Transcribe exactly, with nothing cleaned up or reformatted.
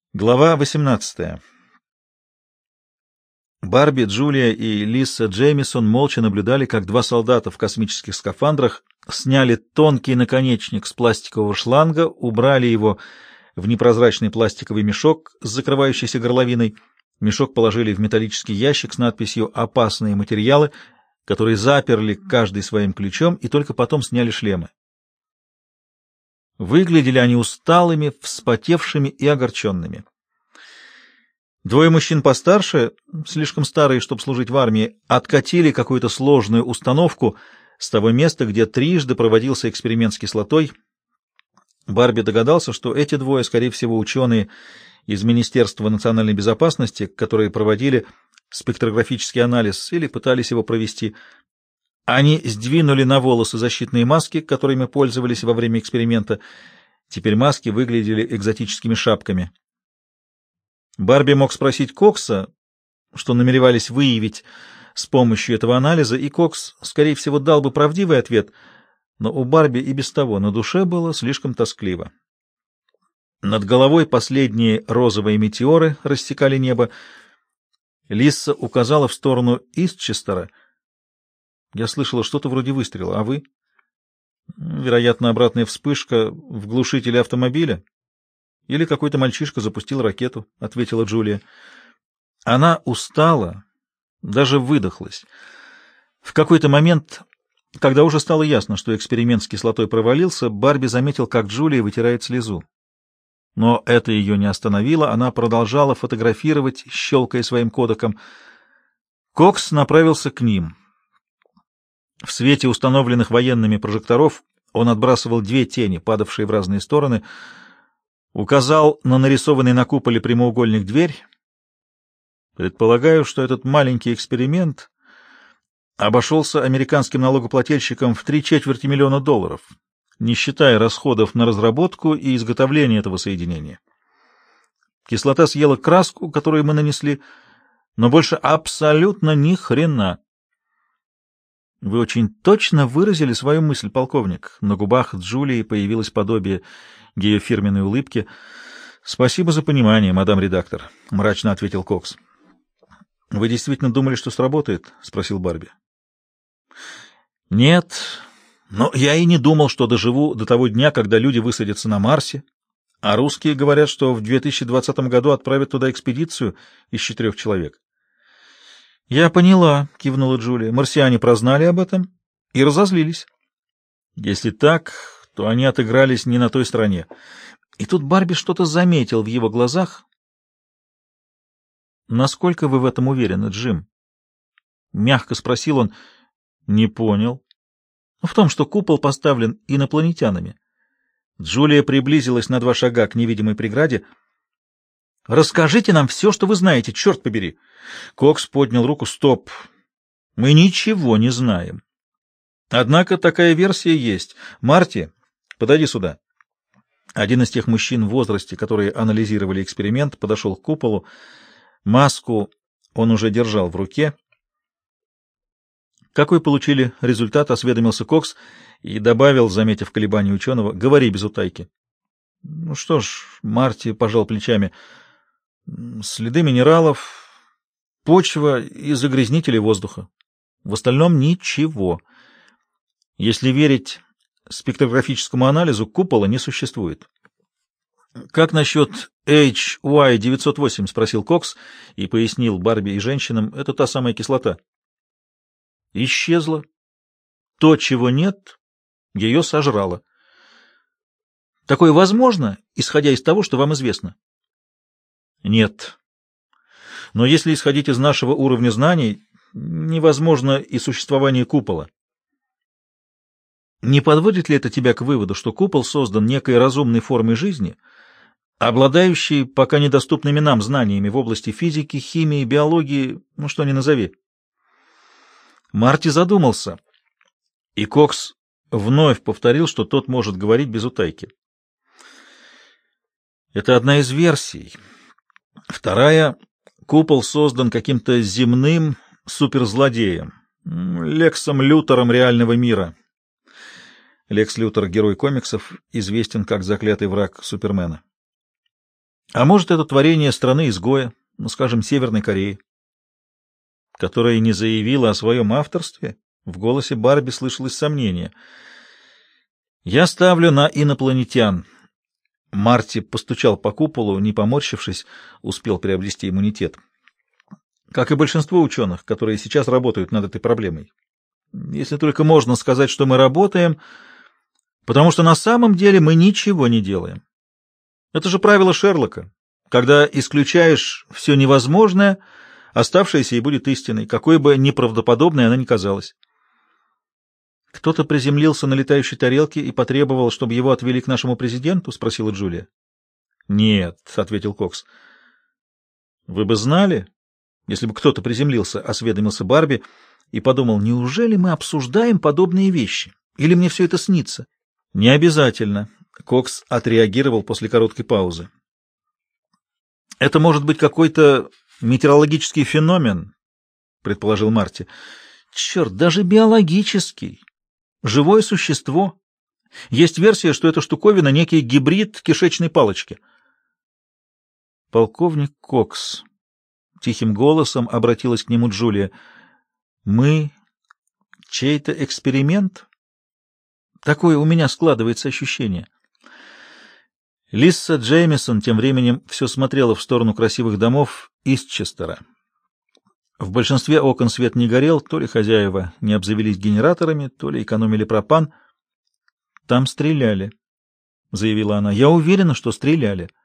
Глава восемнадцатая. Барби, Джулия и Лиса Джеймисон молча наблюдали, как два солдата в космических скафандрах сняли тонкий наконечник с пластикового шланга, убрали его в непрозрачный пластиковый мешок с закрывающейся горловиной. Мешок положили в металлический ящик с надписью «Опасные материалы», которые заперли каждый своим ключом и только потом сняли шлемы. Выглядели они усталыми, вспотевшими и огорченными. Двое мужчин постарше, слишком старые, чтобы служить в армии, откатили какую-то сложную установку с того места, где трижды проводился эксперимент с кислотой. Барби догадался, что эти двое, скорее всего, ученые из Министерства национальной безопасности, которые проводили спектрографический анализ или пытались его провести. Они сдвинули на волосы защитные маски, которыми пользовались во время эксперимента. Теперь маски выглядели экзотическими шапками. Барби мог спросить Кокса, что намеревались выявить с помощью этого анализа, и Кокс, скорее всего, дал бы правдивый ответ, но у Барби и без того на душе было слишком тоскливо. Над головой последние розовые метеоры рассекали небо. Лиса указала в сторону Истчестера. Я слышала что-то вроде выстрела. А вы? Вероятно, обратная вспышка в глушителе автомобиля. Или какой-то мальчишка запустил ракету, — ответила Джулия. Она устала, даже выдохлась. В какой-то момент, когда уже стало ясно, что эксперимент с кислотой провалился, Барби заметил, как Джулия вытирает слезу. Но это ее не остановило, она продолжала фотографировать, щелкая своим кодеком. Кокс направился к ним. В свете установленных военными прожекторов он отбрасывал две тени, падавшие в разные стороны, указал на нарисованный на куполе прямоугольник дверь. Предполагаю, что этот маленький эксперимент обошелся американским налогоплательщикам в три четверти миллиона долларов, не считая расходов на разработку и изготовление этого соединения. Кислота съела краску, которую мы нанесли, но больше абсолютно ни хрена. Вы очень точно выразили свою мысль, полковник. На губах Джулии появилось подобие ее фирменной улыбки. Спасибо за понимание, мадам редактор, мрачно ответил Кокс. Вы действительно думали, что сработает? Спросил Барби. Нет, но я и не думал, что доживу до того дня, когда люди высадятся на Марсе, а русские говорят, что в две тысячи двадцатом году отправят туда экспедицию из четырех человек. — Я поняла, — кивнула Джулия. — Марсиане прознали об этом и разозлились. Если так, то они отыгрались не на той стороне. И тут Барби что-то заметил в его глазах. — Насколько вы в этом уверены, Джим? — мягко спросил он. — Не понял. — В том, что купол поставлен инопланетянами. Джулия приблизилась на два шага к невидимой преграде. «Расскажите нам все, что вы знаете, черт побери!» Кокс поднял руку. «Стоп! Мы ничего не знаем. Однако такая версия есть. Марти, подойди сюда». Один из тех мужчин в возрасте, которые анализировали эксперимент, подошел к куполу. Маску он уже держал в руке. «Какой получили результат?» — осведомился Кокс и добавил, заметив колебания ученого, «Говори без утайки». «Ну что ж», — Марти пожал плечами, — следы минералов, почва и загрязнители воздуха. В остальном ничего. Если верить спектрографическому анализу, купола не существует. — Как насчет эйч уай девятьсот восемь? — спросил Кокс и пояснил Барби и женщинам. — Это та самая кислота. — Исчезла. То, чего нет, ее сожрало. — Такое возможно, исходя из того, что вам известно? — Нет. Но если исходить из нашего уровня знаний, невозможно и существование купола. Не подводит ли это тебя к выводу, что купол создан некой разумной формой жизни, обладающей пока недоступными нам знаниями в области физики, химии, биологии, ну что ни назови? Марти задумался, и Кокс вновь повторил, что тот может говорить без утайки. Это одна из версий. Вторая — купол создан каким-то земным суперзлодеем, Лексом Лютером реального мира. Лекс Лютер, герой комиксов, известен как заклятый враг Супермена. А может, это творение страны-изгоя, ну, скажем, Северной Кореи, которая не заявила о своем авторстве? В голосе Барби слышалось сомнение. «Я ставлю на инопланетян». Марти постучал по куполу, не поморщившись, успел приобрести иммунитет. Как и большинство ученых, которые сейчас работают над этой проблемой. Если только можно сказать, что мы работаем, потому что на самом деле мы ничего не делаем. Это же правило Шерлока. Когда исключаешь все невозможное, оставшееся и будет истиной, какой бы неправдоподобной она ни казалась. «Кто-то приземлился на летающей тарелке и потребовал, чтобы его отвели к нашему президенту?» — спросила Джулия. «Нет», — ответил Кокс. «Вы бы знали, если бы кто-то приземлился», — осведомился Барби и подумал, неужели мы обсуждаем подобные вещи? Или мне все это снится? «Не обязательно», — Кокс отреагировал после короткой паузы. «Это может быть какой-то метеорологический феномен», — предположил Марти. «Черт, даже биологический. Живое существо. Есть версия, что эта штуковина — некий гибрид кишечной палочки». «Полковник Кокс», — тихим голосом обратилась к нему Джулия, — «мы чей-то эксперимент? Такое у меня складывается ощущение». Лисса Джеймисон тем временем все смотрела в сторону красивых домов Истчестера. В большинстве окон свет не горел, то ли хозяева не обзавелись генераторами, то ли экономили пропан. «Там стреляли», — заявила она. «Я уверена, что стреляли».